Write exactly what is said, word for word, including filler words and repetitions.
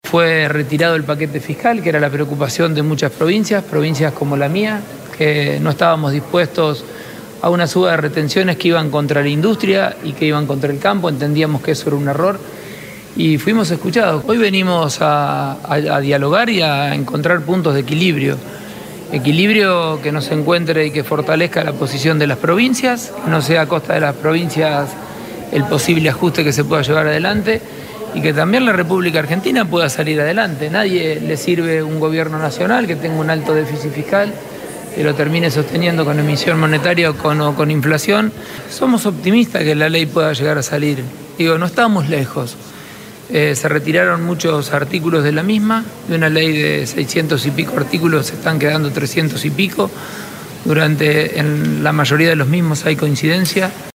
Fue retirado el paquete fiscal, que era la preocupación de muchas provincias, provincias como la mía, que no estábamos dispuestos a una suba de retenciones que iban contra la industria y que iban contra el campo. Entendíamos que eso era un error y fuimos escuchados. Hoy venimos a, a, a dialogar y a encontrar puntos de equilibrio. Equilibrio que nos encuentre y que fortalezca la posición de las provincias, que no sea a costa de las provincias el posible ajuste que se pueda llevar adelante y que también la República Argentina pueda salir adelante. Nadie le sirve un gobierno nacional que tenga un alto déficit fiscal, que lo termine sosteniendo con emisión monetaria o con, o con inflación. Somos optimistas que la ley pueda llegar a salir. Digo, no estamos lejos. Eh, se retiraron muchos artículos de la misma, de una ley de seiscientos y pico artículos se están quedando trescientos y pico, durante en la mayoría de los mismos hay coincidencia.